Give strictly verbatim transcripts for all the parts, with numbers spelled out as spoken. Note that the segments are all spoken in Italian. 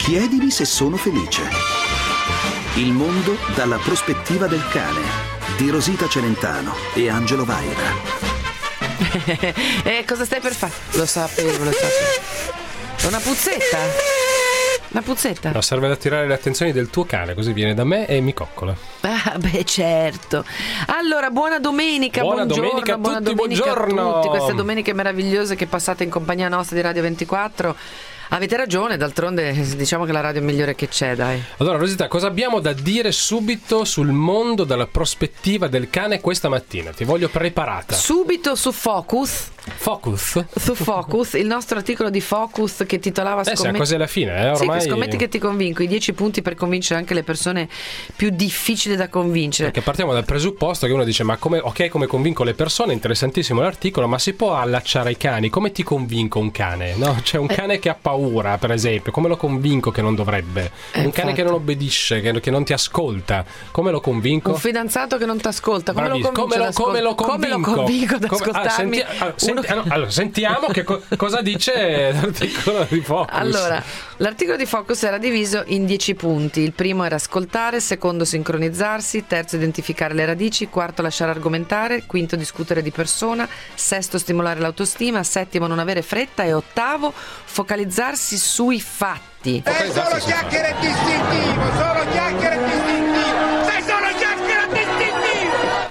Chiedimi se sono felice. Il mondo dalla prospettiva del cane di Rosita Celentano e Angelo Vaira. Eh, cosa stai per fare? Lo sapevo, lo sapevo. Una puzzetta? Una puzzetta? No, serve ad attirare le attenzioni del tuo cane, così viene da me e mi coccola. Ah, beh, certo. Allora, buona domenica, buona buongiorno, domenica a buona tutti, domenica buongiorno. a tutti. Queste domeniche meravigliose che passate in compagnia nostra di Radio ventiquattro. Avete ragione, d'altronde diciamo che la radio è migliore che c'è, dai. Allora, Rosita, cosa abbiamo da dire subito sul mondo dalla prospettiva del cane questa mattina? Ti voglio preparata. Subito su Focus. Focus? Su Focus, il nostro articolo di Focus che titolava Eh, siamo quasi alla fine, eh, ormai. Sì, scommetti che ti convinco, i dieci punti per convincere anche le persone più difficili da convincere. Perché partiamo dal presupposto che uno dice, ma come, ok, come convinco le persone, interessantissimo l'articolo, ma si può allacciare ai cani? Come ti convinco un cane? No? C'è un cane eh. che ha paura, per esempio, come lo convinco che non dovrebbe? Eh, un cane infatti. Che non obbedisce, che, che non ti ascolta, come lo convinco? Un fidanzato che non ti ascolta, come, lo come, lo, come lo convinco? Come lo convinco ad come, ascoltarmi? Ah, senti, ah, senti, ah, no, allora, sentiamo che co- cosa dice l'articolo di Focus. Allora, l'articolo di Focus era diviso in dieci punti. Il primo era ascoltare, secondo sincronizzarsi, terzo identificare le radici, quarto lasciare argomentare, quinto discutere di persona, sesto stimolare l'autostima, settimo non avere fretta e ottavo focalizzarsi sui fatti. Sei solo chiacchiere e distintivo, solo chiacchiere e distintivo, sei solo chiacchiere e distintivo.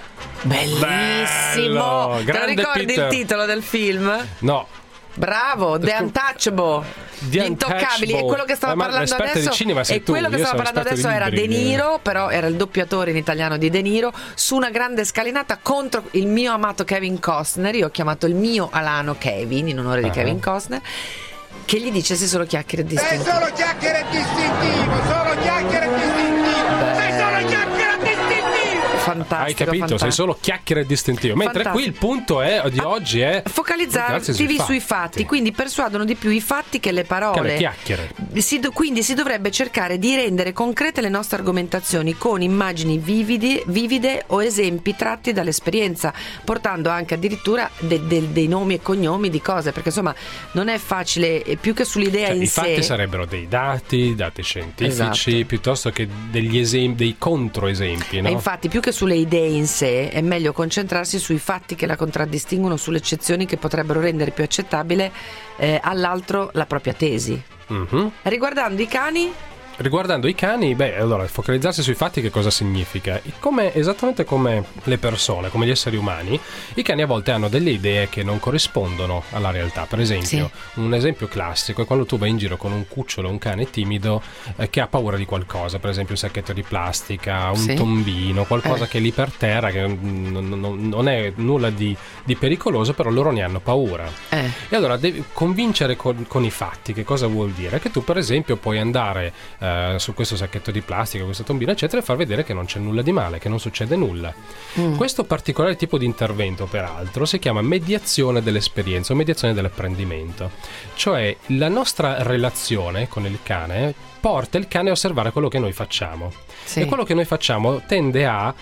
Bellissimo! Bello, te lo ricordi Peter. Il titolo del film? No. Bravo, The Untouchable, Gli Intoccabili. E quello che stava eh, parlando adesso di cinema sei e quello tu. che Io stava parlando adesso era De Niro, però era il doppiatore in italiano di De Niro, su una grande scalinata contro il mio amato Kevin Costner. Io ho chiamato il mio Alano Kevin in onore di uh-huh. Kevin Costner, che gli dice sei solo chiacchiere distintivo. Sei solo chiacchiere distintivo, solo chiacchiere distintivo. Beh. Sei solo chiacchiere distintivo. Fantastico, hai capito? fantastico. Sei solo chiacchiere distintivo. Mentre fantastico. Qui il punto è, di oggi è focalizzarti sui, sui fatti. fatti. Quindi persuadono di più i fatti che le parole. Che le chiacchiere. Si do, quindi si dovrebbe cercare di rendere concrete le nostre argomentazioni con immagini vivide, vivide o esempi tratti dall'esperienza, portando anche addirittura de, de, dei nomi e cognomi di cose, perché insomma non è facile, più che sull'idea cioè, in i sé. I fatti sarebbero dei dati, dati scientifici, esatto. piuttosto che degli esempi, dei controesempi, no? E infatti più che sulle idee in sé è meglio concentrarsi sui fatti che la contraddistinguono, sulle eccezioni che potrebbero rendere più accettabile eh, all'altro la propria tesi. Mm-hmm. Riguardando i cani, Riguardando i cani, beh, allora, focalizzarsi sui fatti che cosa significa? Come, esattamente come le persone, come gli esseri umani, i cani a volte hanno delle idee che non corrispondono alla realtà. Per esempio, sì. un esempio classico è quando tu vai in giro con un cucciolo, un cane timido eh, che ha paura di qualcosa, per esempio un sacchetto di plastica, un sì. tombino, qualcosa eh. che è lì per terra, che non, non, non è nulla di, di pericoloso, però loro ne hanno paura. Eh. E allora devi convincere con, con i fatti. Che cosa vuol dire? Che tu, per esempio, puoi andare Uh, su questo sacchetto di plastica, questo tombino eccetera, e far vedere che non c'è nulla di male, che non succede nulla. mm. Questo particolare tipo di intervento peraltro si chiama mediazione dell'esperienza o mediazione dell'apprendimento, cioè la nostra relazione con il cane porta il cane a osservare quello che noi facciamo, sì. e quello che noi facciamo tende a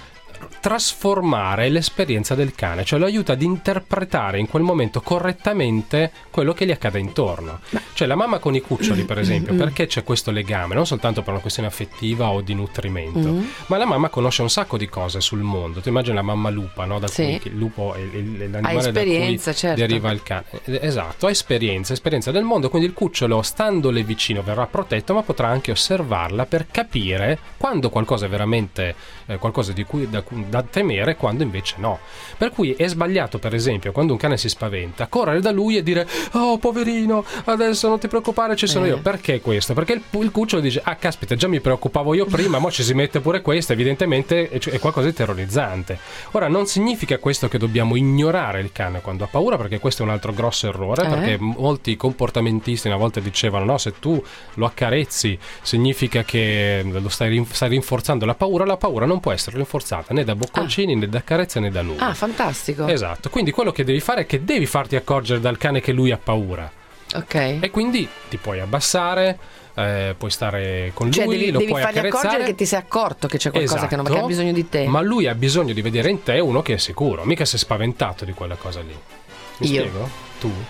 trasformare l'esperienza del cane, cioè lo aiuta ad interpretare in quel momento correttamente quello che gli accade intorno. Cioè la mamma con i cuccioli, per esempio, perché c'è questo legame, non soltanto per una questione affettiva o di nutrimento, mm. ma la mamma conosce un sacco di cose sul mondo. Tu immagini la mamma lupa, no? Da sì. cui il lupo è l'animale da cui certo. deriva il cane. Esatto, ha esperienza, esperienza del mondo, quindi il cucciolo, standole vicino, verrà protetto, ma potrà anche osservarla per capire quando qualcosa è veramente eh, qualcosa di cui da da temere, quando invece no. Per cui è sbagliato, per esempio, quando un cane si spaventa, correre da lui e dire oh poverino, adesso non ti preoccupare, ci sono eh. io. Perché questo? Perché il, il cucciolo dice ah caspita, già mi preoccupavo io prima, mo ci si mette pure questo, evidentemente è, è qualcosa di terrorizzante. Ora non significa questo che dobbiamo ignorare il cane quando ha paura, perché questo è un altro grosso errore, eh. perché molti comportamentisti una volta dicevano no, se tu lo accarezzi significa che lo stai, stai rinforzando la paura. La paura non può essere rinforzata né da bocconcini, ah. né da carezze, né da nulla. Ah, fantastico. Esatto, quindi quello che devi fare è che devi farti accorgere dal cane che lui ha paura. Ok. E quindi ti puoi abbassare, eh, puoi stare con cioè, lui, devi, lo devi puoi fargli accarezzare. accorgere che ti sei accorto che c'è qualcosa, esatto, che non che ha bisogno di te. Ma lui ha bisogno di vedere in te uno che è sicuro, mica si è spaventato di quella cosa lì. Mi Io? spiego? Tu?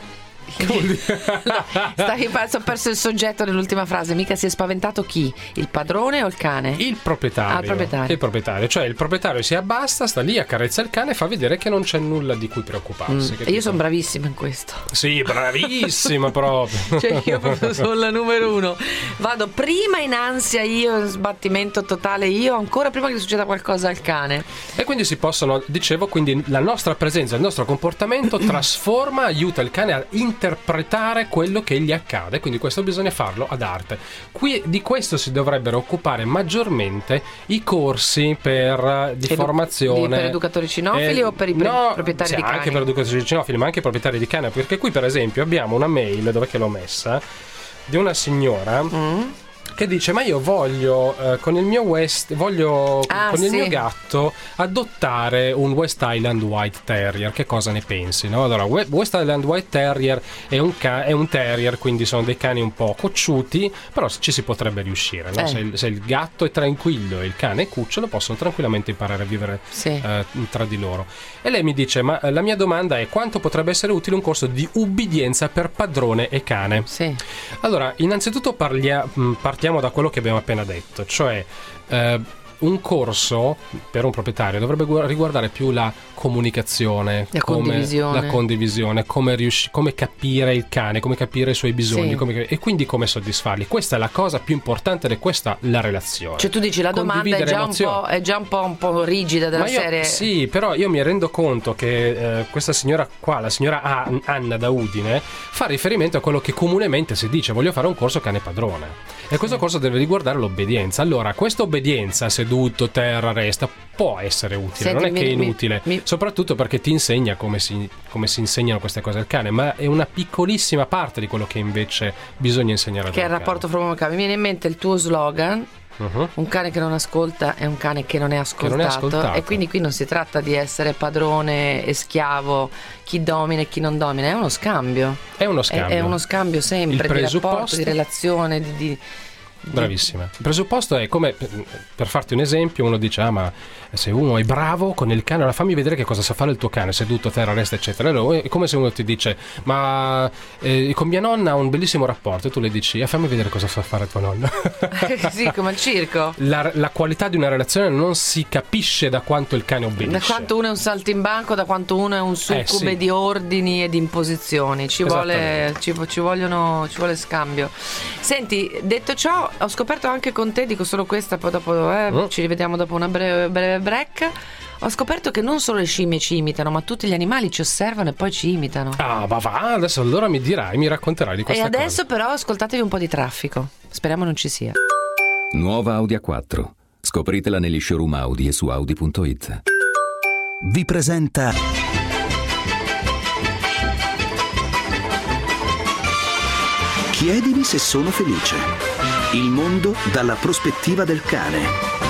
No, stai, ho perso il soggetto nell'ultima frase. Mica si è spaventato chi? Il padrone o il cane? Il proprietario. Ah, il proprietario. Il proprietario, cioè il proprietario si abbassa, sta lì, accarezza il cane e fa vedere che non c'è nulla di cui preoccuparsi. Mm. E io sono bravissima in questo. Sì, bravissima proprio. Cioè io proprio sono la numero uno. Vado prima in ansia io, in sbattimento totale io, ancora prima che succeda qualcosa al cane. E quindi si possono, dicevo, quindi la nostra presenza, il nostro comportamento trasforma, aiuta il cane a interpretare quello che gli accade, quindi questo bisogna farlo ad arte. Qui di questo si dovrebbero occupare maggiormente i corsi per di Edu- formazione di, per educatori cinofili eh, o per i no, proprietari sì, di cani? Anche per educatori cinofili, ma anche i proprietari di cani, perché qui per esempio abbiamo una mail, dove che l'ho messa, di una signora mm. che dice: ma io voglio eh, con il mio West voglio ah, con sì. il mio gatto adottare un West Highland White Terrier, che cosa ne pensi? No? Allora, West Highland White Terrier è un, ca- è un terrier, quindi sono dei cani un po' cocciuti, però ci si potrebbe riuscire, no? eh. se, il, se il gatto è tranquillo e il cane è cucciolo, possono tranquillamente imparare a vivere sì. eh, tra di loro. E lei mi dice: ma la mia domanda è quanto potrebbe essere utile un corso di ubbidienza per padrone e cane? Sì. Allora, innanzitutto parlia- partiamo da quello che abbiamo appena detto, cioè eh, un corso per un proprietario dovrebbe gu- riguardare più la comunicazione, la come, condivisione, la condivisione come, riusci- come capire il cane, come capire i suoi bisogni, sì. come, e quindi come soddisfarli. Questa è la cosa più importante ed è questa la relazione. Cioè tu dici la domanda è già, un po', è già un po', un po' rigida della Ma io, serie. Sì, però io mi rendo conto che eh, questa signora qua, la signora A- Anna da Udine, fa riferimento a quello che comunemente si dice: voglio fare un corso cane padrone. E questo corso deve riguardare l'obbedienza. Allora, questa obbedienza, seduto, terra, resta, può essere utile. Senti, non è che è mi, inutile, mi, mi... soprattutto perché ti insegna come si, come si insegnano queste cose al cane, ma è una piccolissima parte di quello che invece bisogna insegnare al cane. Che è il rapporto fra uomo e cane. Mi viene in mente il tuo slogan: uh-huh. un cane che non ascolta è un cane che non è ascoltato, che non è ascoltato. E quindi qui non si tratta di essere padrone e schiavo, chi domina e chi non domina, è uno scambio. È uno scambio. È, è uno scambio sempre il di rapporto, di relazione, di... di Bravissima. Il presupposto è come, per farti un esempio, uno dice: ah, ma se uno è bravo con il cane, allora fammi vedere che cosa sa fare il tuo cane, seduto, terra, resta, eccetera. Allora, è come se uno ti dice: ma eh, con mia nonna ha un bellissimo rapporto, e tu le dici: eh, fammi vedere cosa sa fare tua nonna. Sì, come al circo. La, la qualità di una relazione non si capisce da quanto il cane obbedisce, da quanto uno è un saltimbanco, da quanto uno è un succube eh, sì. di ordini e di imposizioni. Ci vuole, ci, ci vogliono, ci vuole scambio. Senti, detto ciò, ho scoperto anche con te, dico solo questa, poi dopo eh, mm. ci rivediamo dopo una breve, breve break. Ho scoperto che non solo le scimmie ci imitano, ma tutti gli animali ci osservano e poi ci imitano. Ah, ma va, adesso allora mi dirai, mi racconterai di questa cosa. E adesso cosa. Però ascoltatevi un po' di traffico. Speriamo non ci sia. Nuova Audi A quattro. Scopritela negli showroom Audi e su Audi punto it. Vi presenta Chiedimi se sono felice. Il mondo dalla prospettiva del cane.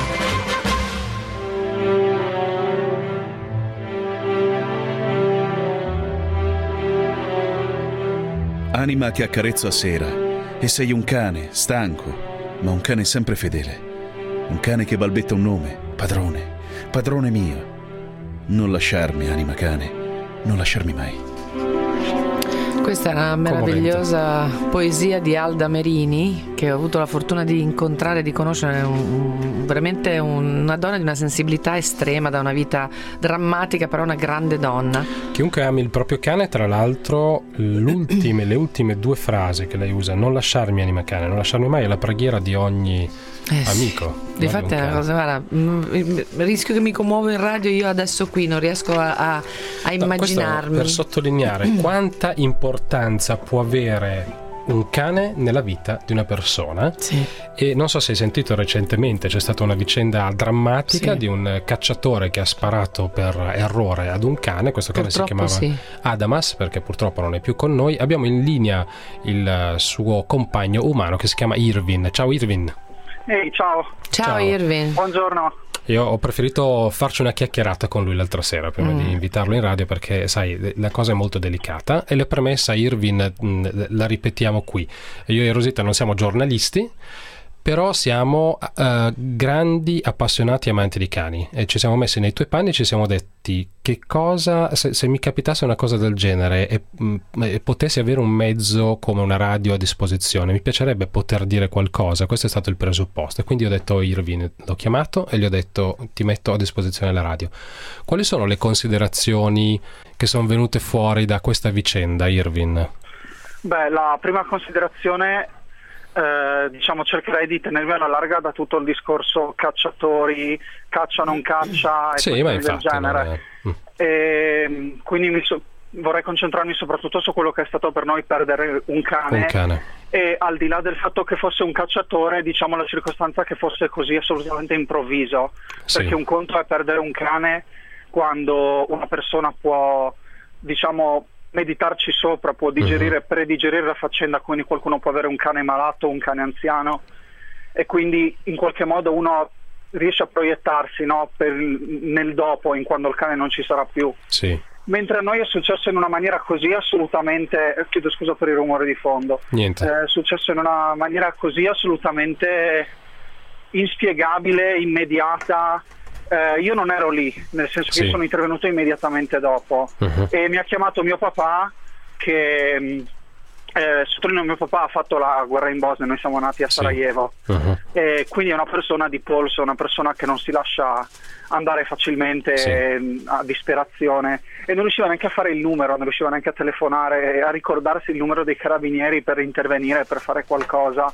Anima, ti accarezzo a sera e sei un cane stanco, ma un cane sempre fedele. Un cane che balbetta un nome: padrone, padrone mio. Non lasciarmi, anima cane, non lasciarmi mai. Questa è una meravigliosa poesia di Alda Merini, che ho avuto la fortuna di incontrare e di conoscere, un, un, veramente una donna di una sensibilità estrema, da una vita drammatica, però una grande donna. Chiunque ami il proprio cane, tra l'altro, l'ultime, le ultime due frasi che lei usa: non lasciarmi, anima cane, non lasciarmi mai, è la preghiera di ogni eh amico. Sì. Difatti è una cosa, guarda, mh, rischio che mi commuovo in radio io adesso qui, non riesco a, a, a immaginarmi. No, per sottolineare quanta importanza può avere un cane nella vita di una persona. Sì. E non so se hai sentito recentemente, c'è stata una vicenda drammatica, sì, di un cacciatore che ha sparato per errore ad un cane. Questo cane purtroppo si chiamava sì. Adamas, perché purtroppo non è più con noi. Abbiamo in linea il suo compagno umano che si chiama Irvin. Ciao Irvin. Ehi, ciao. Ciao. Ciao Irvin. Buongiorno. Io ho preferito farci una chiacchierata con lui l'altra sera prima mm. di invitarlo in radio, perché sai, la cosa è molto delicata e la premessa, Irvin, mh, la ripetiamo qui. Io e Rosita non siamo giornalisti, però siamo uh, grandi appassionati amanti di cani, e ci siamo messi nei tuoi panni e ci siamo detti: dirti che cosa, se, se mi capitasse una cosa del genere e, e potessi avere un mezzo come una radio a disposizione, mi piacerebbe poter dire qualcosa. Questo è stato il presupposto, e quindi ho detto a Irvin, l'ho chiamato e gli ho detto: ti metto a disposizione la radio. Quali sono le considerazioni che sono venute fuori da questa vicenda, Irvin? Beh, la prima considerazione, eh, diciamo, cercherei di tenermi alla larga da tutto il discorso cacciatori, caccia non caccia e sì, ma infatti, del genere. Non è... e, quindi mi so- vorrei concentrarmi soprattutto su quello che è stato per noi perdere un cane, un cane. E al di là del fatto che fosse un cacciatore, diciamo la circostanza che fosse così assolutamente improvviso, sì. Perché un conto è perdere un cane quando una persona può, diciamo, meditarci sopra, può digerire, uh-huh. predigerire la faccenda, quindi qualcuno può avere un cane malato, un cane anziano, e quindi in qualche modo uno riesce a proiettarsi, no, per, nel dopo, in quando il cane non ci sarà più. Sì. Mentre a noi è successo in una maniera così assolutamente, chiedo scusa per il rumore di fondo, niente. È successo in una maniera così assolutamente inspiegabile, immediata. Eh, io non ero lì, nel senso sì. che sono intervenuto immediatamente dopo, uh-huh. e mi ha chiamato mio papà, che eh, sottolineo, mio papà ha fatto la guerra in Bosnia, noi siamo nati a Sarajevo, sì. uh-huh. e quindi è una persona di polso, una persona che non si lascia andare facilmente, sì. a disperazione, e non riusciva neanche a fare il numero, non riusciva neanche a telefonare, a ricordarsi il numero dei carabinieri per intervenire, per fare qualcosa,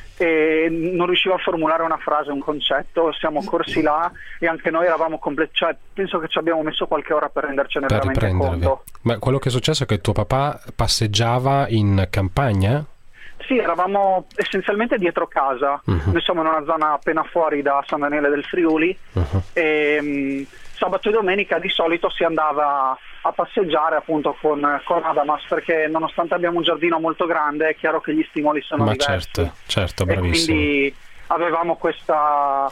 e non riusciva a formulare una frase, un concetto. Siamo corsi là e anche noi eravamo completi, cioè penso che ci abbiamo messo qualche ora per rendercene per veramente conto. Ma quello che è successo è che tuo papà passeggiava in campagna? Sì, eravamo essenzialmente dietro casa, uh-huh. noi siamo in una zona appena fuori da San Daniele del Friuli, uh-huh. e um, sabato e domenica di solito si andava a passeggiare appunto con, con Adamas, perché nonostante abbiamo un giardino molto grande è chiaro che gli stimoli sono Ma diversi. certo, certo, bravissimo. E quindi avevamo questa,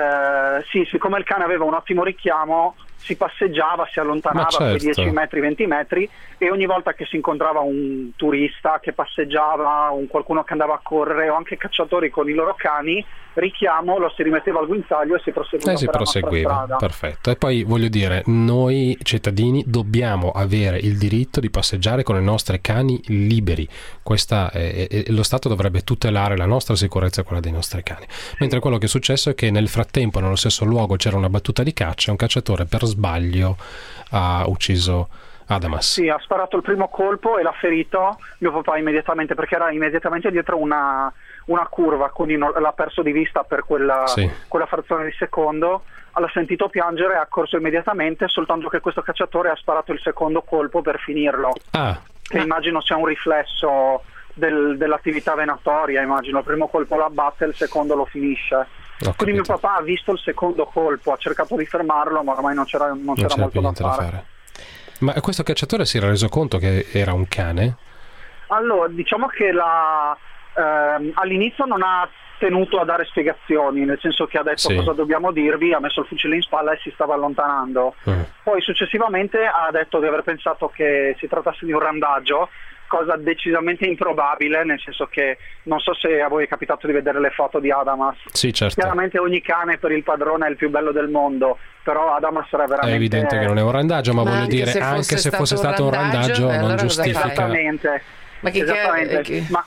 eh, sì, siccome il cane aveva un ottimo richiamo, si passeggiava, si allontanava certo. per dieci metri, venti metri, e ogni volta che si incontrava un turista che passeggiava, un qualcuno che andava a correre, o anche cacciatori con i loro cani, richiamo, lo si rimetteva al guinzaglio e si proseguiva, eh, si per proseguiva. la strada. Perfetto. E poi voglio dire, noi cittadini dobbiamo avere il diritto di passeggiare con i nostri cani liberi. Questa è, è, lo Stato dovrebbe tutelare la nostra sicurezza e quella dei nostri cani. Mentre quello che è successo è che nel frattempo, nello stesso luogo, c'era una battuta di caccia, un cacciatore per sbaglio ha ucciso Adamas. Sì, ha sparato il primo colpo e l'ha ferito mio papà immediatamente, perché era immediatamente dietro una, una curva, quindi non, l'ha perso di vista per quella, sì. quella frazione di secondo. L'ha sentito piangere e ha accorso immediatamente, soltanto che questo cacciatore ha sparato il secondo colpo per finirlo. Ah. Che immagino sia un riflesso del, dell'attività venatoria, immagino il primo colpo lo abbatte, il secondo lo finisce. Quindi mio papà ha visto il secondo colpo, ha cercato di fermarlo, ma ormai non c'era, non non c'era c'era molto più da niente fare. da fare. Ma questo cacciatore si era reso conto che era un cane? Allora, diciamo che la, ehm, all'inizio non ha tenuto a dare spiegazioni, nel senso che ha detto sì. cosa dobbiamo dirvi, ha messo il fucile in spalla e si stava allontanando. Mm. Poi successivamente ha detto di aver pensato che si trattasse di un randaggio, cosa decisamente improbabile, nel senso che non so se a voi è capitato di vedere le foto di Adamas. Sì, certo. Chiaramente ogni cane per il padrone è il più bello del mondo, però Adamas era veramente... È evidente che non è un randaggio, ma, ma voglio dire, se anche se fosse stato un randaggio, allora non giustifica... Esattamente. Ma che Esattamente. Che... Ma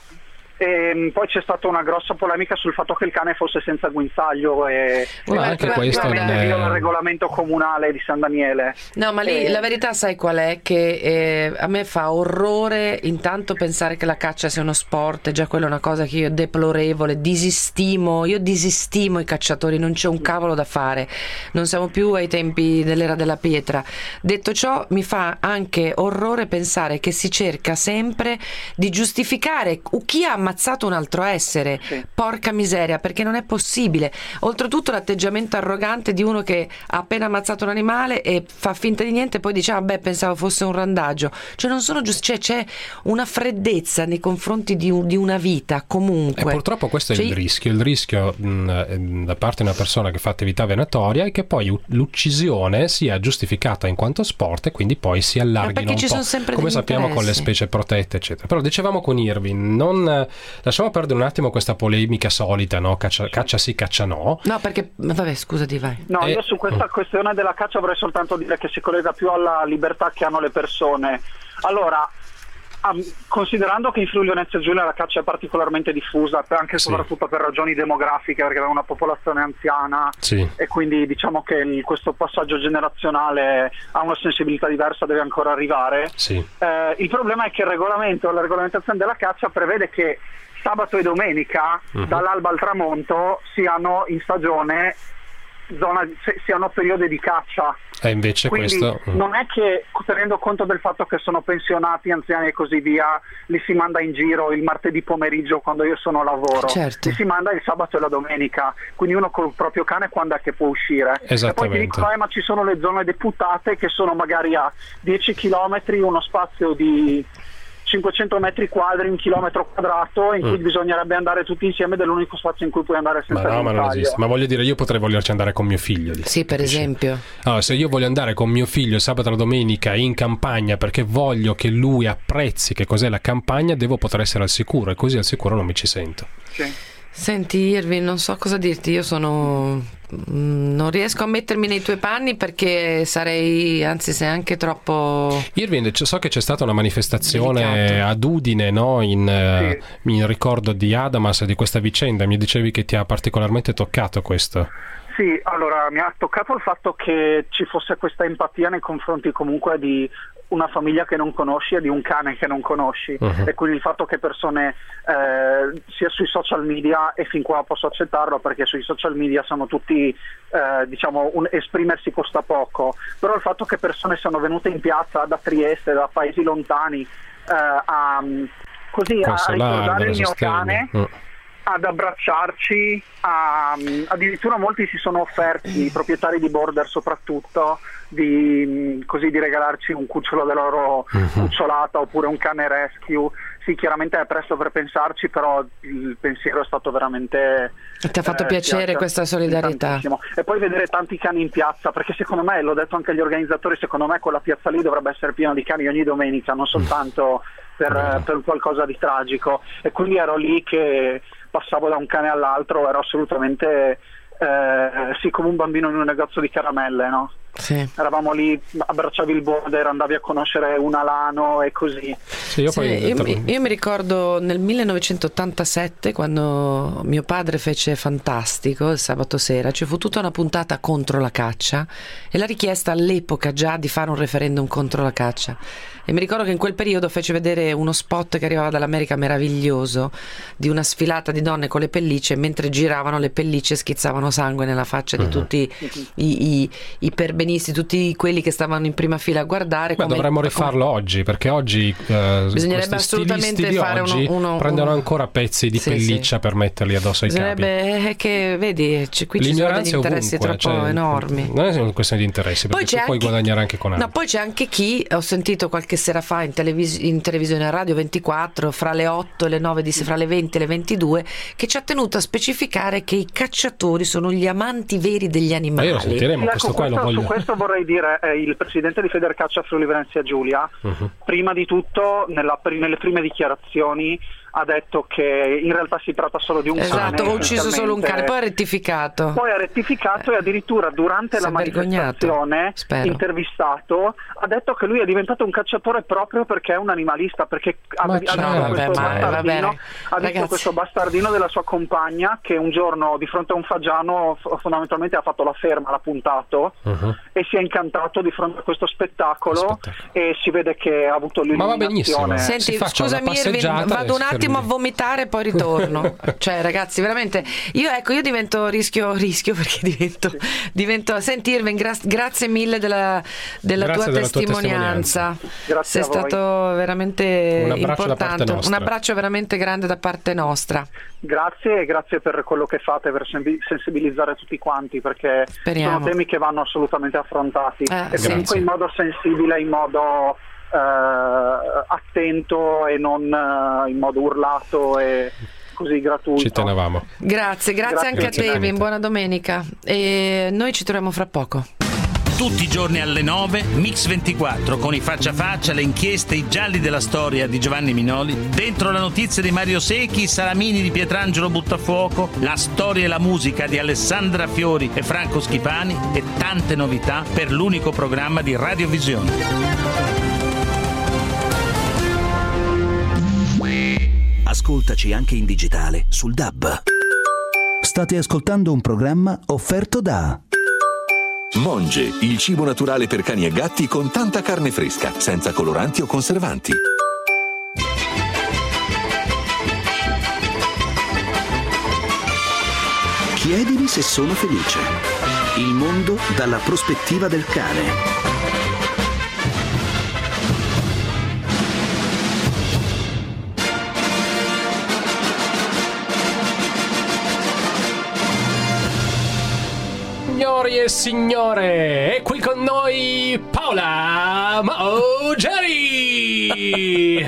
e poi c'è stata una grossa polemica sul fatto che il cane fosse senza guinzaglio e, ma e anche questo non è... viola il regolamento comunale di San Daniele. No, ma lì e... la verità sai qual è? Che eh, a me fa orrore intanto pensare che la caccia sia uno sport, già quella è una cosa che io deplorevole, disistimo, io disistimo i cacciatori, non c'è un cavolo da fare, non siamo più ai tempi dell'era della pietra. Detto ciò, mi fa anche orrore pensare che si cerca sempre di giustificare chi ha ammazzato un altro essere, sì. Porca miseria, perché non è possibile. Oltretutto l'atteggiamento arrogante di uno che ha appena ammazzato un animale e fa finta di niente e poi dice ah beh pensavo fosse un randaggio, cioè non sono giusti, cioè, c'è una freddezza nei confronti di, un, di una vita comunque. E purtroppo questo cioè, è il rischio, il rischio mh, da parte di una persona che fa attività venatoria è che poi l'uccisione sia giustificata in quanto sport e quindi poi si allarghino un po', come sappiamo interessi. Con le specie protette eccetera. Però dicevamo con Irvin, non lasciamo perdere un attimo questa polemica solita, no? Caccia, caccia sì, caccia no. No, perché, vabbè, scusati, vai. No, Eh, io su questa questione della caccia vorrei soltanto dire che si collega più alla libertà che hanno le persone. Allora, Um, considerando che in Friuli Venezia Giulia la caccia è particolarmente diffusa, anche e Sì. soprattutto per ragioni demografiche, perché abbiamo una popolazione anziana Sì. e quindi diciamo che il, questo passaggio generazionale ha una sensibilità diversa, deve ancora arrivare. Sì. Eh, il problema è che il regolamento, la regolamentazione della caccia prevede che sabato e domenica, Mhm. dall'alba al tramonto, siano in stagione, zona, se- siano periodi di caccia. E invece Quindi questo... mm. non è che, tenendo conto del fatto che sono pensionati, anziani e così via, li si manda in giro il martedì pomeriggio quando io sono a lavoro, Certo. li si manda il sabato e la domenica, quindi uno col proprio cane quando è che può uscire. E poi ti Esattamente. dico, eh, ma ci sono le zone deputate che sono magari a dieci chilometri, uno spazio di cinquecento metri quadri, un chilometro quadrato, in cui Mm. bisognerebbe andare tutti insieme, ed è l'unico spazio in cui puoi andare Ma senza no, ma non ventaglio. esiste. Ma voglio dire, io potrei volerci andare con mio figlio. Sì, per capisci? esempio. Allora, se io voglio andare con mio figlio il sabato e la domenica in campagna perché voglio che lui apprezzi che cos'è la campagna, devo poter essere al sicuro, e così al sicuro non mi ci sento. Sì. Senti Irvin, non so cosa dirti, io sono mm, non riesco a mettermi nei tuoi panni perché sarei, anzi sei anche troppo... Irvin, c- so che c'è stata una manifestazione Delicato. ad Udine, no? in, eh, Sì. in ricordo di Adamas e di questa vicenda. Mi dicevi che ti ha particolarmente toccato questo. Sì, allora mi ha toccato il fatto che ci fosse questa empatia nei confronti comunque di una famiglia che non conosci e di un cane che non conosci, Uh-huh. e quindi il fatto che persone eh, sia sui social media, e fin qua posso accettarlo perché sui social media sono tutti eh, diciamo un, esprimersi costa poco, però il fatto che persone siano venute in piazza da Trieste, da paesi lontani eh, a così a Consolare, ricordare dare il mio sostegno. cane, Mm. ad abbracciarci, a, addirittura molti si sono offerti, i proprietari di border soprattutto, di, così, di regalarci un cucciolo della loro Mhm. cucciolata oppure un cane rescue. Sì, chiaramente è presto per pensarci, però il pensiero è stato veramente... Ti ha fatto eh, piacere piace questa solidarietà? tantissimo. E poi vedere tanti cani in piazza, perché secondo me, l'ho detto anche agli organizzatori, secondo me quella piazza lì dovrebbe essere piena di cani ogni domenica, non soltanto per, Vero. per qualcosa di tragico. E quindi ero lì che passavo da un cane all'altro, ero assolutamente eh, sì, come un bambino in un negozio di caramelle, no? Sì. Eravamo lì, abbracciavi il border, andavi a conoscere un alano e così. Sì, io Sì, poi io, mi- io mi ricordo nel millenovecentottantasette, quando mio padre fece Fantastico il sabato sera, ci fu tutta una puntata contro la caccia e la richiesta all'epoca già di fare un referendum contro la caccia, e mi ricordo che in quel periodo fece vedere uno spot che arrivava dall'America meraviglioso di una sfilata di donne con le pellicce, e mentre giravano le pellicce schizzavano sangue nella faccia di tutti i, i, i perbenisti, tutti quelli che stavano in prima fila a guardare. Beh, come- dovremmo come- rifarlo oggi, perché oggi eh, Bisognerebbe questi assolutamente stilisti di fare oggi uno- uno- prendono uno- ancora pezzi di Sì, pelliccia sì. per metterli addosso ai capi. Bisognerebbe, è che vedi, c- qui ci sono degli L'ignoranza è interessi ovunque, troppo cioè, enormi. non è una questione di interessi, perché tu puoi guadagnare anche con altro. No, poi c'è anche chi, ho sentito qualche sera fa in, televis- in televisione a Radio ventiquattro, fra le otto e le nove, di, fra le venti e le ventidue, che ci ha tenuto a specificare che i cacciatori sono gli amanti veri degli Ma animali. io lo sentiremo, Ecco, questo qua lo questo- voglio. Su questo vorrei dire, eh, il presidente di Federcaccia Friuli Venezia Giulia, Mhm. prima di tutto, nella, nelle prime dichiarazioni, ha detto che in realtà si tratta solo di un cane. Esatto, ho ucciso solo un cane, poi ha rettificato. Poi ha rettificato, e addirittura durante Si la è vergognato, manifestazione, spero. intervistato, ha detto che lui è diventato un cacciatore proprio perché è un animalista, perché ha, Ma ha visto certo. questo Vabbè, ma- bastardino, vabbè, ha visto ragazzi. questo bastardino della sua compagna che un giorno di fronte a un fagiano f- fondamentalmente ha fatto la ferma, l'ha puntato, Mhm. e si è incantato di fronte a questo spettacolo, Spettacolo. e si vede che ha avuto Ma va l'illuminazione. benissimo. Senti, Si faccia una scusami Irvin, passeggiata vado un e si attimo a fermi lì. vomitare e poi ritorno. Cioè, ragazzi, veramente io ecco, io divento rischio rischio perché divento divento Senti Irvin, gra- grazie mille della, della, Grazie tua, della tua testimonianza. Grazie Sei a voi. stato veramente Un abbraccio da parte importante. Un nostra. abbraccio veramente grande da parte nostra. Grazie, e grazie per quello che fate per sensi- sensibilizzare tutti quanti, perché Speriamo. sono temi che vanno assolutamente affrontati, Eh, e sì. comunque Grazie. in modo sensibile, in modo eh, attento, e non eh, in modo urlato e così gratuito. Ci tenevamo. Grazie, grazie, Grazie. anche Grazie a te Irvin, veramente. buona domenica. E noi ci troviamo fra poco. Tutti i giorni alle nove, Mix ventiquattro, con i faccia a faccia, le inchieste, i gialli della storia di Giovanni Minoli, dentro la notizia di Mario Secchi, i salamini di Pietrangelo Buttafuoco, la storia e la musica di Alessandra Fiori e Franco Schipani e tante novità per l'unico programma di Radiovisione. Ascoltaci anche in digitale sul D A B. State ascoltando un programma offerto da Monge, il cibo naturale per cani e gatti con tanta carne fresca, senza coloranti o conservanti. Chiedimi se sono felice. Il mondo dalla prospettiva del cane. Signori e signore, è qui con noi Paola Maugeri.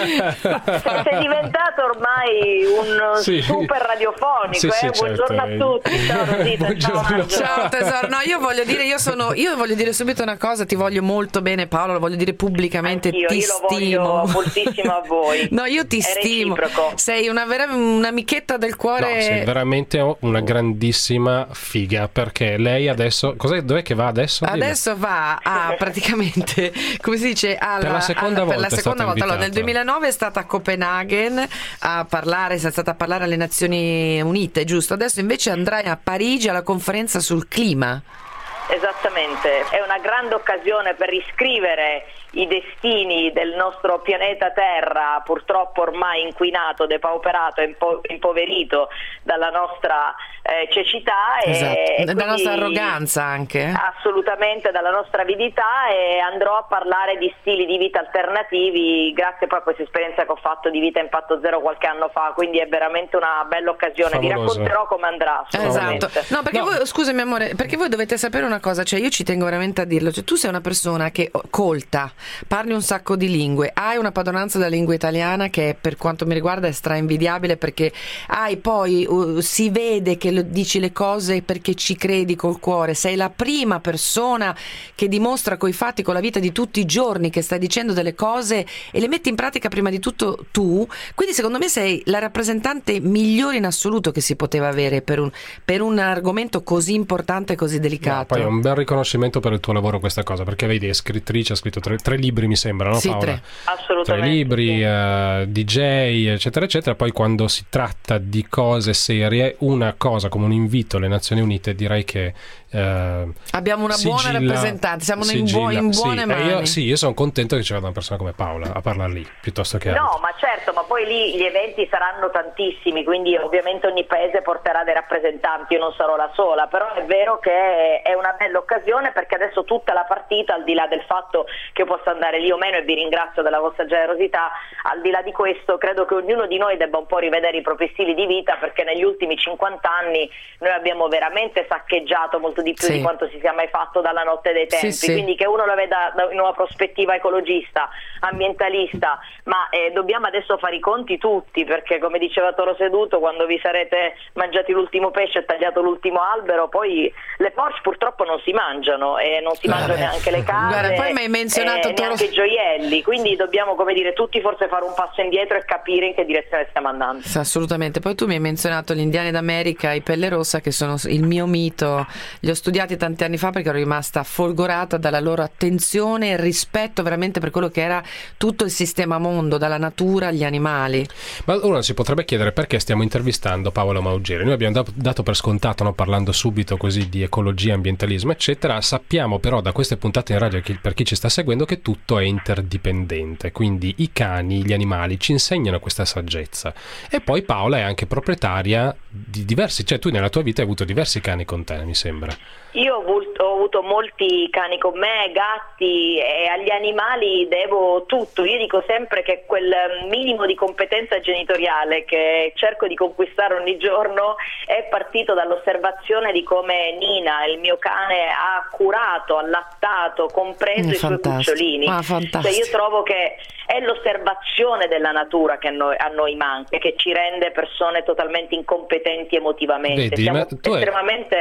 Sei diventato ormai un sì. super radiofonico, sì, eh? sì, Buongiorno certo. a tutti. Ciao Rosita, ciao Angelo. Ciao tesoro, no, io voglio dire, io sono, io voglio dire subito una cosa, ti voglio molto bene Paola, lo voglio dire pubblicamente. Anch'io, ti io lo stimo voglio moltissimo a voi. No, io ti È stimo. reciproco. Sei una vera un'amichetta del cuore. No, sei veramente una grandissima figa, perché lei adesso, cos'è, dov'è che va adesso? Adesso va a praticamente, come si dice, alla, per la seconda alla, volta, per la seconda volta. Allora, nel duemilanove è stata a Copenaghen a parlare, è stata a parlare alle Nazioni Unite, giusto? Adesso invece andrai a Parigi alla conferenza sul clima. Esattamente, è una grande occasione per riscrivere i destini del nostro pianeta Terra, purtroppo ormai inquinato, depauperato e impo- impoverito dalla nostra eh, cecità esatto. e, e dalla quindi, nostra arroganza anche. Assolutamente, dalla nostra avidità, e andrò a parlare di stili di vita alternativi grazie poi a questa esperienza che ho fatto di vita impatto zero qualche anno fa, quindi è veramente una bella occasione. Vi racconterò come andrà. Esatto. No, perché no. voi, scusami amore, perché voi dovete sapere una cosa, cioè io ci tengo veramente a dirlo, cioè tu sei una persona che colta, parli un sacco di lingue, hai una padronanza della lingua italiana che per quanto mi riguarda è strainvidiabile, perché hai poi uh, si vede che lo, dici le cose perché ci credi col cuore, sei la prima persona che dimostra coi fatti, con la vita di tutti i giorni, che stai dicendo delle cose e le metti in pratica prima di tutto tu, quindi secondo me sei la rappresentante migliore in assoluto che si poteva avere per un, per un argomento così importante e così delicato. No, poi è un bel riconoscimento per il tuo lavoro questa cosa, perché vedi, è scrittrice, ha scritto tre, tre libri mi sembra, no sì, Paola? Tre. Assolutamente. Tre libri, sì. uh, D J, eccetera, eccetera. Poi quando si tratta di cose serie, una cosa come un invito alle Nazioni Unite, direi che Uh, abbiamo una buona sigilla, rappresentante, siamo in, sigilla, buo, in buone sì, mani. Io, sì, io sono contento che ci vada una persona come Paola a parlare lì, piuttosto che no, altro. ma certo, ma poi lì gli eventi saranno tantissimi, quindi ovviamente ogni paese porterà dei rappresentanti, io non sarò la sola, però è vero che è una bella occasione, perché adesso tutta la partita, al di là del fatto che io possa andare lì o meno, e vi ringrazio della vostra generosità, al di là di questo credo che ognuno di noi debba un po' rivedere i propri stili di vita, perché negli ultimi cinquanta anni noi abbiamo veramente saccheggiato molto di più sì. di quanto si sia mai fatto dalla notte dei tempi, sì, sì. quindi che uno lo veda in una prospettiva ecologista, ambientalista, ma eh, dobbiamo adesso fare i conti tutti, perché come diceva Toro Seduto, quando vi sarete mangiati l'ultimo pesce e tagliato l'ultimo albero, poi le Porsche purtroppo non si mangiano e non si mangiano neanche le case. Guarda, poi mi hai menzionato eh, Toro... neanche i gioielli, quindi dobbiamo, come dire, tutti forse fare un passo indietro e capire in che direzione stiamo andando. Sì, assolutamente. Poi tu mi hai menzionato gli indiani d'America, i pelle rossa, che sono il mio mito, li ho studiati tanti anni fa perché ero rimasta folgorata dalla loro attenzione e rispetto veramente per quello che era tutto il sistema mondo, dalla natura agli animali. Ma uno si potrebbe chiedere perché stiamo intervistando Paola Maugeri. Noi abbiamo dato per scontato, no, parlando subito così di ecologia, ambientalismo eccetera, sappiamo però da queste puntate in radio, per chi ci sta seguendo, che tutto è interdipendente, quindi i cani, gli animali ci insegnano questa saggezza. E poi Paola è anche proprietaria di diversi, cioè tu nella tua vita hai avuto diversi cani con te, mi sembra. Io ho avuto, ho avuto molti cani con me, gatti, e agli animali devo tutto. Io dico sempre che quel minimo di competenza genitoriale che cerco di conquistare ogni giorno è partito dall'osservazione di come Nina, il mio cane, ha curato, allattato, compreso è i suoi cucciolini. Ah, cioè io trovo che è l'osservazione della natura che a noi, a noi manca, che ci rende persone totalmente incompetenti emotivamente. Vedi, Siamo ma tu estremamente...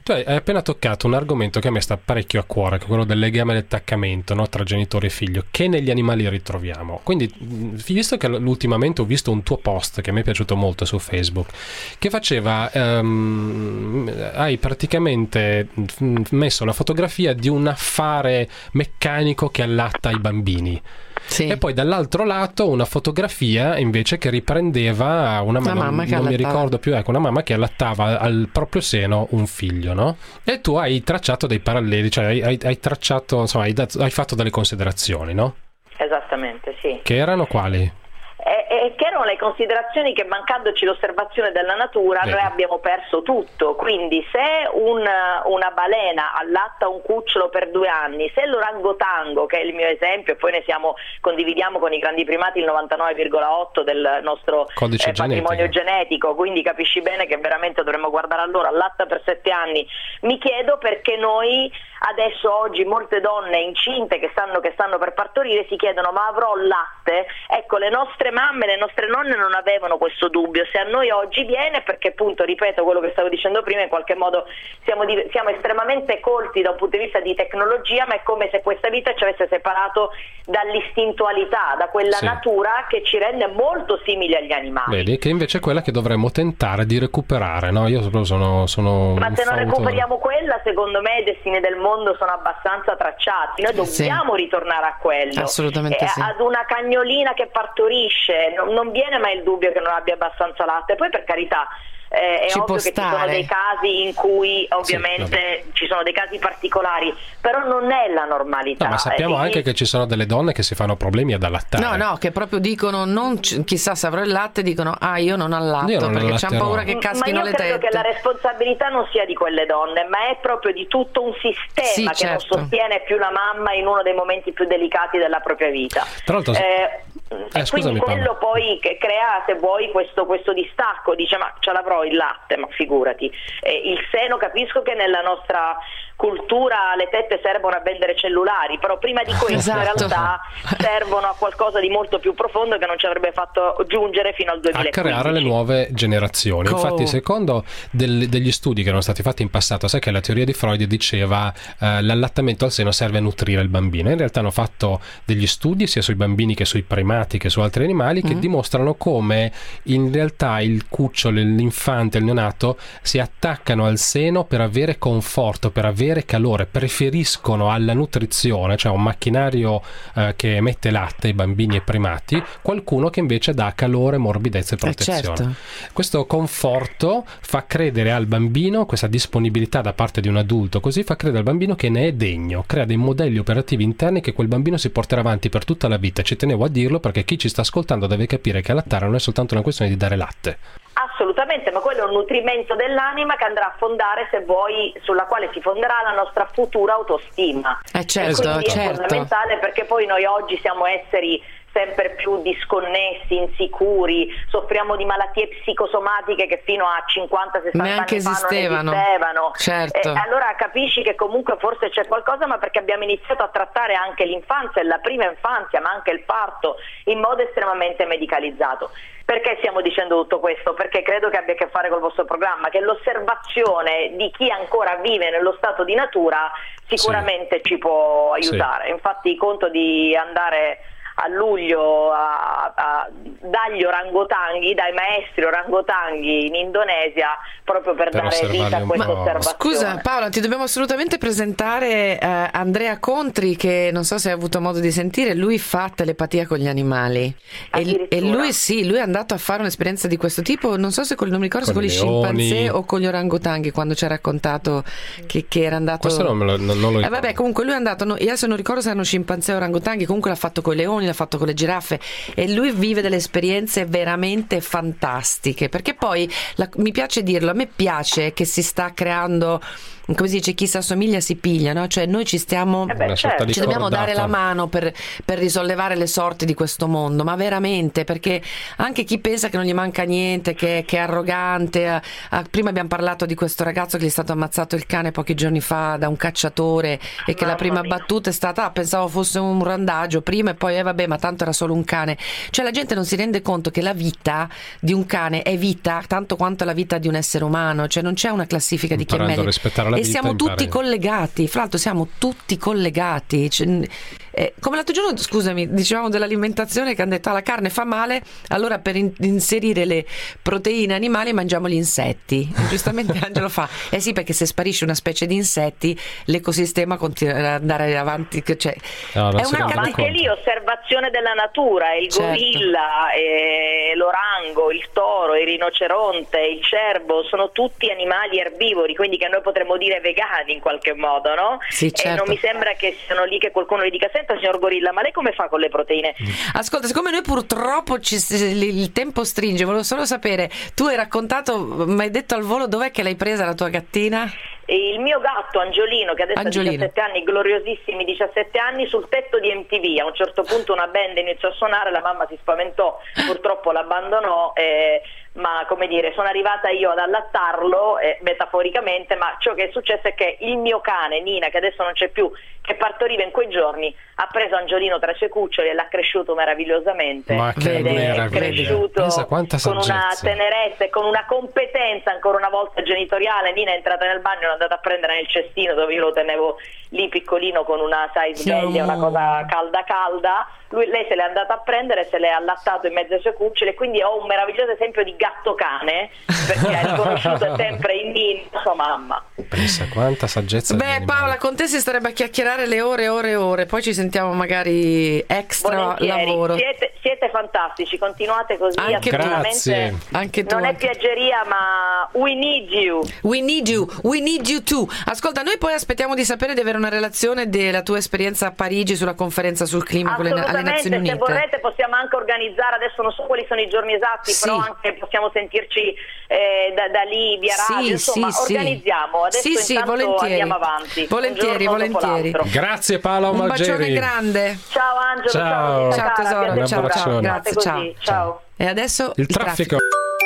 Tu hai appena toccato un argomento che a me sta parecchio a cuore, che è quello del legame d'attaccamento, no, tra genitori e figlio, che negli animali ritroviamo. Quindi, visto che ultimamente ho visto un tuo post che mi è piaciuto molto su Facebook, che faceva, um, hai praticamente messo la fotografia di un affare meccanico che allatta i bambini. Sì. E poi dall'altro lato una fotografia invece che riprendeva una, una mamma, mamma che non mi ricordo più, ecco, una mamma che allattava al proprio seno un figlio, no? E tu hai tracciato dei paralleli, cioè hai, hai, hai tracciato, insomma, hai, dato, hai fatto delle considerazioni, no? Esattamente, sì. Che erano quali? E, e che erano le considerazioni che, mancandoci l'osservazione della natura, Vedi. noi abbiamo perso tutto. Quindi se un, una balena allatta un cucciolo per due anni, se l'orangotango, che è il mio esempio, e poi ne siamo, condividiamo con i grandi primati il novantanove virgola otto del nostro eh, patrimonio genetico, quindi capisci bene che veramente dovremmo guardare a loro, allatta per sette anni. Mi chiedo perché noi adesso, oggi, molte donne incinte che stanno, che stanno per partorire si chiedono: ma avrò latte? Ecco, le nostre mamme, le nostre nonne non avevano questo dubbio. Se a noi oggi viene, perché appunto, ripeto quello che stavo dicendo prima, in qualche modo siamo, di, siamo estremamente colti da un punto di vista di tecnologia, ma è come se questa vita ci avesse separato dall'istintualità, da quella sì. natura che ci rende molto simili agli animali. Vedi, che invece è quella che dovremmo tentare di recuperare, no? Io sono, sono ma se non fauto... recuperiamo quella, secondo me i destini del mondo sono abbastanza tracciati. Noi dobbiamo sì. ritornare a quello. Assolutamente e sì. Ad una cagnolina che partorisce non, non viene mai il dubbio che non abbia abbastanza latte. Poi, per carità, eh, è ci ovvio che stare. ci sono dei casi in cui ovviamente sì, ci sono dei casi particolari, però non è la normalità. No, ma sappiamo eh, anche quindi... che ci sono delle donne che si fanno problemi ad allattare. No, no, che proprio dicono non c- chissà se avrò il latte, dicono ah io non allatto io non perché c'hanno paura che caschino le tette. Ma io credo che la responsabilità non sia di quelle donne, ma è proprio di tutto un sistema sì, che certo. non sostiene più la mamma in uno dei momenti più delicati della propria vita. Tra l'altro, eh, eh, e scusami, quindi quello Paolo. poi che crea, se vuoi, questo, questo distacco, dice ma ce l'avrò il latte, ma figurati. Eh, il seno, capisco che nella nostra cultura le tette servono a vendere cellulari, però prima di questo esatto. in realtà servono a qualcosa di molto più profondo che non ci avrebbe fatto giungere fino al duemilaquindici. A creare le nuove generazioni. Oh. Infatti, secondo del, degli studi che erano stati fatti in passato, sai che la teoria di Freud diceva eh, l'allattamento al seno serve a nutrire il bambino. In realtà hanno fatto degli studi sia sui bambini che sui primati che su altri animali che mm. dimostrano come in realtà il cucciolo, l'infante, il neonato si attaccano al seno per avere conforto, per avere calore, preferiscono alla nutrizione, cioè un macchinario eh, che emette latte ai bambini e primati, qualcuno che invece dà calore, morbidezza e protezione. Eh certo. Questo conforto fa credere al bambino, questa disponibilità da parte di un adulto, così fa credere al bambino che ne è degno, crea dei modelli operativi interni che quel bambino si porterà avanti per tutta la vita. Ci tenevo a dirlo perché chi ci sta ascoltando deve capire che allattare non è soltanto una questione di dare latte. Assolutamente, ma quello è un nutrimento dell'anima che andrà a fondare, se vuoi, sulla quale si fonderà la nostra futura autostima. Eh certo, quindi certo. è fondamentale, perché poi noi oggi siamo esseri sempre più disconnessi, insicuri, soffriamo di malattie psicosomatiche che fino a cinquanta sessanta neanche anni fa esistevano. non esistevano. Certo. Eh, allora capisci che comunque forse c'è qualcosa, ma perché abbiamo iniziato a trattare anche l'infanzia e la prima infanzia, ma anche il parto, in modo estremamente medicalizzato. Perché stiamo dicendo tutto questo? Perché credo che abbia a che fare col vostro programma, che l'osservazione di chi ancora vive nello stato di natura sicuramente sì. ci può aiutare. Sì. Infatti conto di andare a luglio a, a, dagli orangotanghi, dai maestri orangotanghi in Indonesia, proprio per, per dare vita a questa osservazione. Scusa Paola, ti dobbiamo assolutamente presentare eh, Andrea Contri, che non so se hai avuto modo di sentire, lui fa telepatia con gli animali e, e lui sì, lui è andato a fare un'esperienza di questo tipo, non so se con, non mi ricordo con se con i scimpanzé o con gli orangotanghi, quando ci ha raccontato che, che era andato. Questo non, me lo, non, non lo ricordo. Eh, vabbè, comunque lui è andato, no, io adesso non ricordo se erano scimpanzé o orangotanghi, comunque l'ha fatto con i leoni, l'ha fatto con le giraffe, e lui vive delle esperienze veramente fantastiche, perché poi la, mi piace dirlo, a me piace che si sta creando, come si dice, chi si assomiglia si piglia, no? Cioè noi ci stiamo eh beh, certo. ci dobbiamo dare la mano per, per risollevare le sorti di questo mondo, ma veramente, perché anche chi pensa che non gli manca niente, che, che è arrogante, a, a, prima abbiamo parlato di questo ragazzo che gli è stato ammazzato il cane pochi giorni fa da un cacciatore e che Mamma la prima mia. battuta è stata ah, pensavo fosse un randagio prima, e poi eh, vabbè vabbè, ma tanto era solo un cane. Cioè la gente non si rende conto che la vita di un cane è vita tanto quanto la vita di un essere umano, cioè non c'è una classifica di chi è Imparando a meglio. rispettare la E vita, siamo tutti impari. collegati, fra l'altro siamo tutti collegati. Cioè, eh, come l'altro giorno, scusami, dicevamo dell'alimentazione, che hanno detto ah, la carne fa male, allora per in- inserire le proteine animali mangiamo gli insetti. E giustamente Angelo fa eh sì, perché se sparisce una specie di insetti l'ecosistema continuerà ad andare avanti, cioè, No, non è si una rende Ma cattiva- anche lì osservazione della natura, il Certo. gorilla, eh, l'orango, il toro, il rinoceronte, il cervo, sono tutti animali erbivori, quindi che noi potremmo dire vegani in qualche modo, no? Sì, E certo. non mi sembra che siano lì che qualcuno gli dica senta signor gorilla, ma lei come fa con le proteine? Ascolta, siccome noi purtroppo ci, il tempo stringe, volevo solo sapere, tu hai raccontato, mi hai detto al volo dov'è che l'hai presa la tua gattina? E il mio gatto Angiolino, che adesso Angiolino. ha diciassette anni, gloriosissimi diciassette anni, sul tetto di M T V a un certo punto una band iniziò a suonare, la mamma si spaventò, purtroppo l'abbandonò, eh, ma come dire, sono arrivata io ad allattarlo, eh, metaforicamente, ma ciò che è successo è che il mio cane Nina, che adesso non c'è più, che partoriva in quei giorni, ha preso Angiolino tra i suoi cuccioli e l'ha cresciuto meravigliosamente. Ma che ed è meraviglia. cresciuto Pensa quanta con una saggezza. tenerezza e con una competenza ancora una volta genitoriale. Nina è entrata nel bagno e l'è andata a prendere nel cestino dove io lo tenevo lì piccolino con una size belly, una cosa calda calda. Lui, lei se l'è andata a prendere, se l'è allattato in mezzo ai suoi cuccioli, e quindi ho un meraviglioso esempio di gatto cane, perché ha riconosciuto sempre in Nina sua mamma. Pensa quanta saggezza. Beh, degli animali. Paola, con te si starebbe a chiacchierare le ore e ore e ore, poi ci sentiamo magari extra Volentieri. lavoro. Siete, siete fantastici, continuate così. Anche tu. assolutamente. Grazie. Anche tu. Non è anche- piaggeria, ma we need you. We need you, we need you too. Ascolta, noi poi aspettiamo di sapere, di avere una relazione della tua esperienza a Parigi sulla conferenza sul clima con le, alle Assolutamente, Nazioni Unite. se vorrete possiamo anche organizzare, adesso non so quali sono i giorni esatti, Sì. però anche possiamo sentirci eh, da, da lì via Sì, radio, insomma sì, sì. organizziamo. Adesso Sì, sì, intanto volentieri. andiamo avanti. Volentieri, Un giorno dopo volentieri. l'altro. Grazie Paola Un Malgeri. bacione grande. Ciao Angelo, Ciao. ciao, Ciao, cara, tesoro, piacere, ciao, ciao, grazie, così, ciao. ciao. E adesso Il traffico.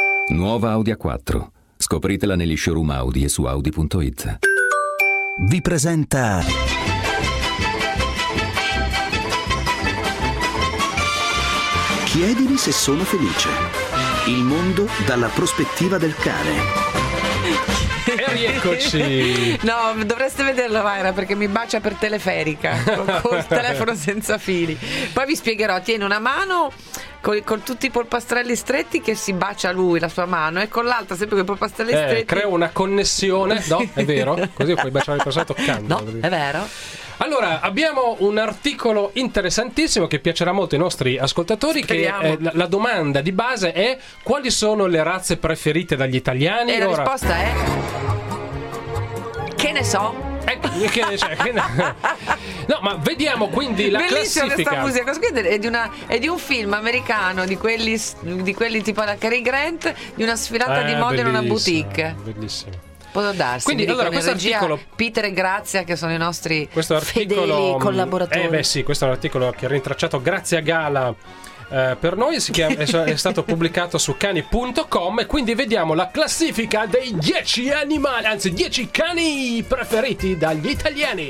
Nuova Audi A quattro. Scopritela negli showroom Audi e su Audi punto it. Vi presenta Chiedimi se sono felice. Il mondo dalla prospettiva del cane. E rieccoci. No, dovreste vederlo, Mayra, perché mi bacia per teleferica con, col telefono senza fili. Poi vi spiegherò, tiene una mano con, con tutti i polpastrelli stretti che si bacia lui, la sua mano, e con l'altra sempre con i polpastrelli Eh, stretti. crea una connessione, no? È vero? Così puoi baciare il persona toccando. No, è vero. Allora, abbiamo un articolo interessantissimo che piacerà molto ai nostri ascoltatori. Speriamo. Che eh, la, la domanda di base è: quali sono le razze preferite dagli italiani? E la Ora- risposta è che ne so. Eh, che- cioè, che- no, ma vediamo quindi la Bellissima classifica. questa musica. Questo qui è di, una, è di un film americano, di quelli, di quelli tipo la Cary Grant, di una sfilata di Eh, moda in una bellissimo, boutique. Bellissimo. Può darsi. Quindi, mi allora, dicono in questo regia articolo- Peter e Grazia, che sono i nostri Questo articolo, fedeli collaboratori. Eh beh sì, questo è un articolo che ha rintracciato Grazia Gala eh, per noi, si chiama- è, è stato pubblicato su cani punto com, e quindi vediamo la classifica dei dieci animali, anzi dieci cani preferiti dagli italiani.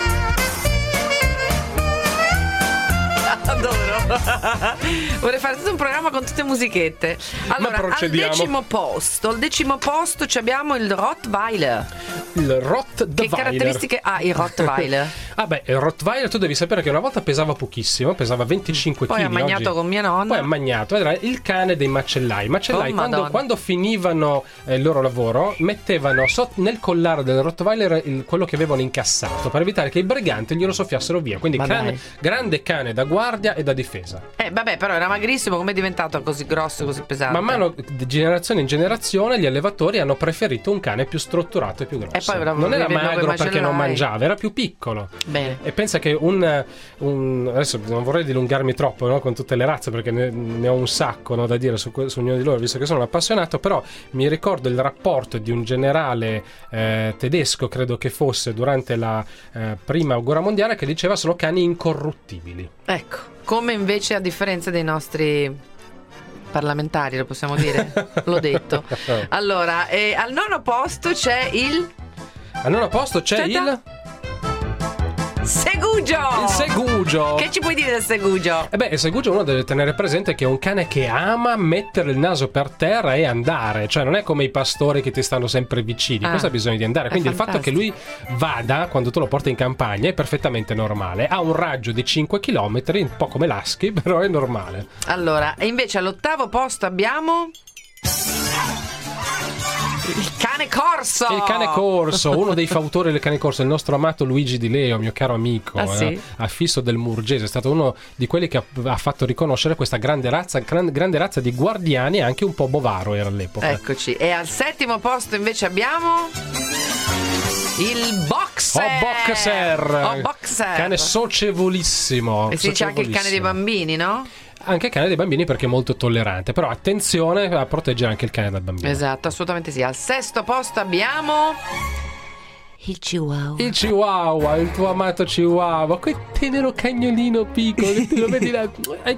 Adoro. Vorrei fare tutto un programma con tutte musichette. Allora, al procediamo. decimo posto, al decimo posto ci abbiamo il Rottweiler. Il Rottweiler. Che caratteristiche ha il Rottweiler? Ah beh, il Rottweiler, tu devi sapere che una volta pesava pochissimo, pesava venticinque Poi chili. ha mangiato oggi- con mia nonna. Poi ha magnato, era il cane dei macellai. I macellai Oh, quando, Madonna. quando finivano eh, il loro lavoro mettevano sot- nel collare del Rottweiler il- quello che avevano incassato per evitare che i briganti glielo soffiassero via. Quindi Ma cane- dai. grande cane da guardia e da difesa. Eh, vabbè, però era magrissimo, come è diventato così grosso, così pesante? Man mano, di generazione in generazione, gli allevatori hanno preferito un cane più strutturato e più grosso. E poi bravo, non era vivendo magro coi perché non macellai. mangiava, era più piccolo. Bene. E pensa che un, un- adesso non vorrei dilungarmi troppo, no, con tutte le razze, perché ne, ne ho un sacco, no, da dire su, que- su ognuno di loro, visto che sono un appassionato. Però mi ricordo il rapporto di un generale eh, tedesco, credo che fosse durante la eh, prima guerra mondiale, che diceva sono cani incorruttibili. Ecco, come invece a differenza dei nostri parlamentari, lo possiamo dire? L'ho detto. Allora, eh, al nono posto c'è il Al nono posto c'è Aspetta. il segugio. Il segugio. Che ci puoi dire del segugio? Eh beh, il segugio uno deve tenere presente che è un cane che ama mettere il naso per terra e andare, cioè non è come i pastori che ti stanno sempre vicini, Ah, questo ha bisogno di andare, quindi il fatto che fantastico. lui vada quando tu lo porti in campagna è perfettamente normale, ha un raggio di cinque chilometri, un po' come l'husky, però è normale. Allora, e invece all'ottavo posto abbiamo il cane corso. Il cane corso, uno dei fautori del cane corso, il nostro amato Luigi Di Leo, mio caro amico, Ah, sì? eh, affisso del Murgese, è stato uno di quelli che ha, ha fatto riconoscere questa grande razza, gran- grande razza di guardiani, e anche un po' bovaro era all'epoca. Eccoci. E al settimo posto invece abbiamo il boxer. Oh boxer, Oh boxer. cane socievolissimo. E si dice anche il cane dei socievolissimo. bambini, no? Anche il cane dei bambini perché è molto tollerante, però attenzione a proteggere anche il cane dal bambino. Esatto, assolutamente sì. Al sesto posto abbiamo il chihuahua. Il chihuahua, il tuo amato chihuahua, quel tenero cagnolino piccolo che te lo vedi là.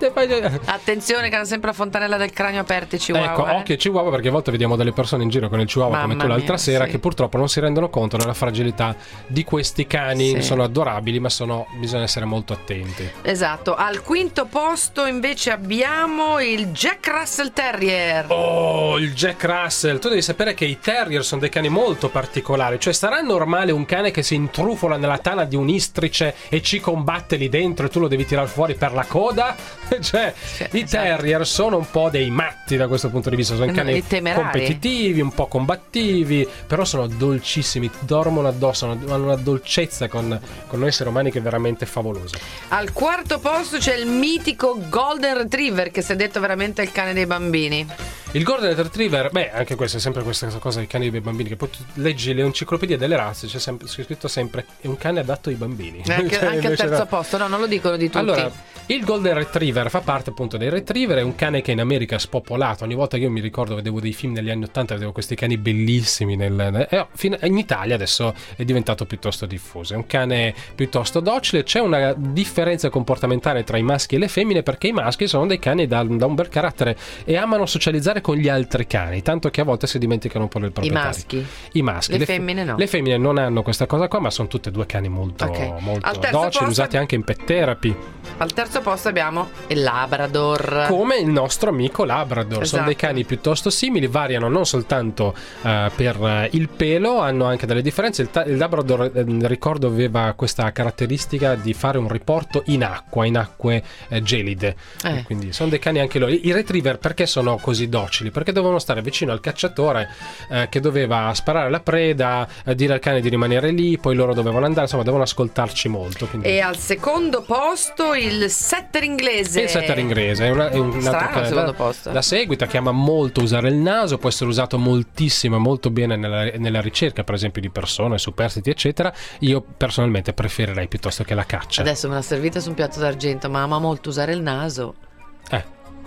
Attenzione che hanno sempre la fontanella del cranio aperta i chihuahua. Ecco, eh. occhio ai chihuahua, perché a volte vediamo delle persone in giro con il chihuahua Mamma come tu l'altra mia, sera, sì. che purtroppo non si rendono conto della fragilità di questi cani. Sì. Sono adorabili, ma sono, bisogna essere molto attenti. Esatto. Al quinto posto invece abbiamo il Jack Russell Terrier. Oh, il Jack Russell. Tu devi sapere che i terrier sono dei cani molto particolari. Cioè, sarà normale un cane che si intrufola nella tana di un istrice e ci combatte lì dentro e tu lo devi tirare fuori per la coda? Cioè, Sì, i esatto. terrier sono un po' dei matti da questo punto di vista. Sono No, cani i temerari. competitivi, un po' combattivi, però sono dolcissimi, dormono addosso, hanno hanno una dolcezza con, con noi esseri umani che è veramente favolosa. Al quarto posto c'è il mitico Golden Retriever, che si è detto veramente il cane dei bambini. Il Golden Retriever, beh, anche questo è sempre questa cosa dei cani dei bambini, che poi tu leggi le enciclopedie delle razze, c'è, sempre, c'è scritto sempre è un cane adatto ai bambini. Anche, Cioè, anche al invece terzo no. posto, no, non lo dicono di tutti. Allora, il Golden Retriever fa parte appunto dei Retriever, è un cane che in America è spopolato. Ogni volta che io mi ricordo, vedevo dei film negli anni ottanta, vedevo questi cani bellissimi nel, eh, fin- in Italia adesso è diventato piuttosto diffuso. È un cane piuttosto docile, c'è una differenza comportamentale tra i maschi e le femmine, perché i maschi sono dei cani da, da un bel carattere e amano socializzare con gli altri cani, tanto che a volte si dimenticano un po' del I proprietario. maschi. I maschi. Le fe- femmine no. Le femmine non hanno questa cosa qua, ma sono tutte e due cani molto, Ok. molto Al terzo docili, posto- usati anche in pet therapy. Al terzo posto abbiamo il Labrador. Come il nostro amico Labrador. Sono dei Esatto. cani piuttosto simili, variano non soltanto eh, per eh, il pelo, hanno anche delle differenze. Il, ta- il Labrador, eh, ricordo, aveva questa caratteristica di fare un riporto in acqua, in acque eh, gelide. Eh. Quindi sono dei cani anche loro. I retriever perché sono così docili? Perché devono stare vicino al cacciatore eh, che doveva sparare la preda, eh, dire al cane di rimanere lì, poi loro dovevano andare, insomma devono ascoltarci molto. Quindi... E al secondo posto il setter inglese. Il setter inglese è, una, è un altro Strano cane al secondo da, posto. da seguita, che ama molto usare il naso, può essere usato moltissimo e molto bene nella, nella ricerca, per esempio di persone, superstiti eccetera. Io personalmente preferirei piuttosto che la caccia. Adesso me la servite su un piatto d'argento, ma ama molto usare il naso. Eh.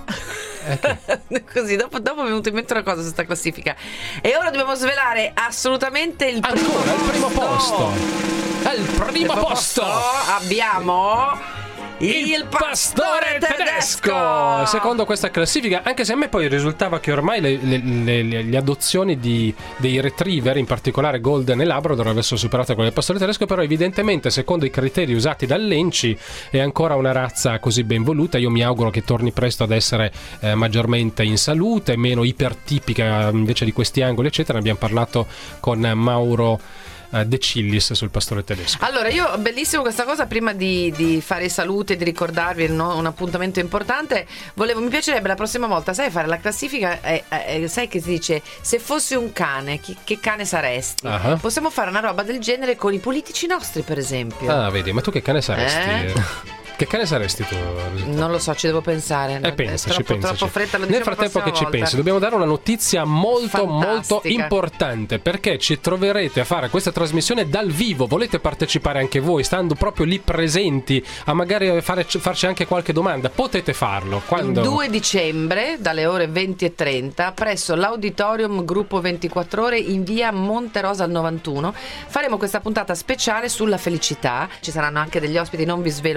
Okay. Così, dopo, dopo mi è venuto in mente una cosa su questa classifica. E ora dobbiamo svelare assolutamente il primo Ancora al primo posto. Al primo Primo posto. abbiamo il pastore tedesco. Secondo questa classifica, anche se a me poi risultava che ormai le, le, le, le adozioni di, dei retriever, in particolare Golden e Labrador, avessero superato quelle del pastore tedesco, però evidentemente secondo i criteri usati dall'Enci è ancora una razza così ben voluta. Io mi auguro che torni presto ad essere eh, maggiormente in salute, meno ipertipica invece di questi angoli eccetera. Ne abbiamo parlato con Mauro De Cillis sul pastore tedesco. Allora, io bellissimo questa cosa. Prima di, di fare salute, di ricordarvi, no, un appuntamento importante, volevo, mi piacerebbe la prossima volta, sai, fare la classifica, eh, eh, sai che si dice se fossi un cane, chi, che cane saresti? Uh-huh. Possiamo fare una roba del genere con i politici nostri, per esempio. Ah, vedi, ma tu che cane saresti? Eh? Che cane saresti tu? Non lo so, ci devo pensare. Eh, pensaci, troppo, pensaci. troppo fretta, lo Nel diciamo la frattempo che prossima ci volta. pensi, dobbiamo dare una notizia molto Fantastica. molto importante, perché ci troverete a fare questa trasmissione dal vivo. Volete partecipare anche voi, stando proprio lì presenti, a magari fare, farci anche qualche domanda? Potete farlo. Quando? Il due dicembre dalle ore venti e trenta presso l'Auditorium Gruppo ventiquattro Ore in via Monterosa al novantuno faremo questa puntata speciale sulla felicità. Ci saranno anche degli ospiti, non vi svelo quali,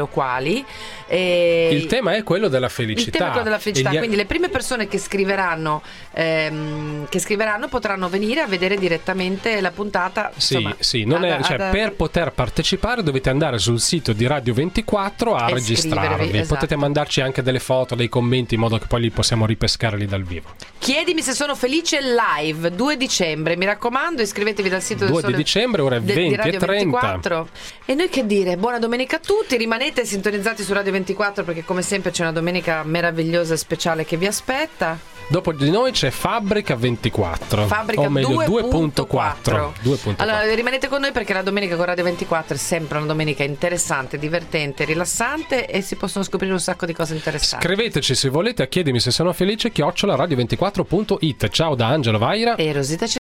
attuali. E il tema è quello della felicità. Il tema è quello della felicità, gli... quindi le prime persone che scriveranno ehm, che scriveranno potranno venire a vedere direttamente la puntata. Sì, insomma, sì, non è, ad, cioè, ad... per poter partecipare dovete andare sul sito di Radio ventiquattro a e registrarvi. esatto. Potete mandarci anche delle foto, dei commenti, in modo che poi li possiamo ripescare lì dal vivo. Chiedimi se sono felice live due dicembre, mi raccomando, iscrivetevi dal sito due del di dicembre, ore de, venti di Radio e trenta. ventiquattro. E noi che dire, buona domenica a tutti, rimanete sintonizzati su Radio ventiquattro perché come sempre c'è una domenica meravigliosa e speciale che vi aspetta. Dopo di noi c'è Fabbrica ventiquattro, Fabbrica o meglio due punto quattro. due punto quattro. Allora rimanete con noi perché la domenica con Radio ventiquattro è sempre una domenica interessante, divertente, rilassante e si possono scoprire un sacco di cose interessanti. Scriveteci se volete a chiedimi se sono felice chiocciola radio ventiquattro punto it. Ciao da Angelo Vaira e Rosita